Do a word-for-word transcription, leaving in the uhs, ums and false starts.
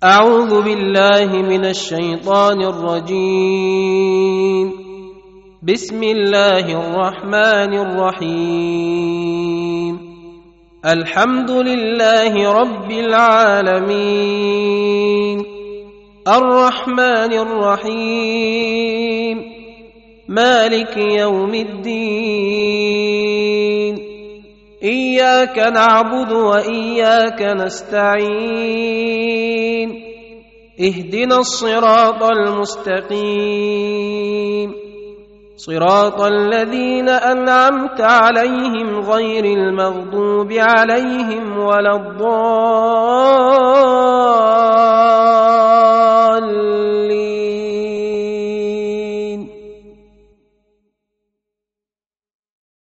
أعوذ بالله من الشيطان الرجيم. بسم الله الرحمن الرحيم. الحمد لله رب العالمين، الرحمن الرحيم، مالك يوم الدين، إياك نعبد وإياك نستعين، اهدنا الصراط المستقيم، صراط الذين أنعمت عليهم غير المغضوب عليهم ولا الضالين.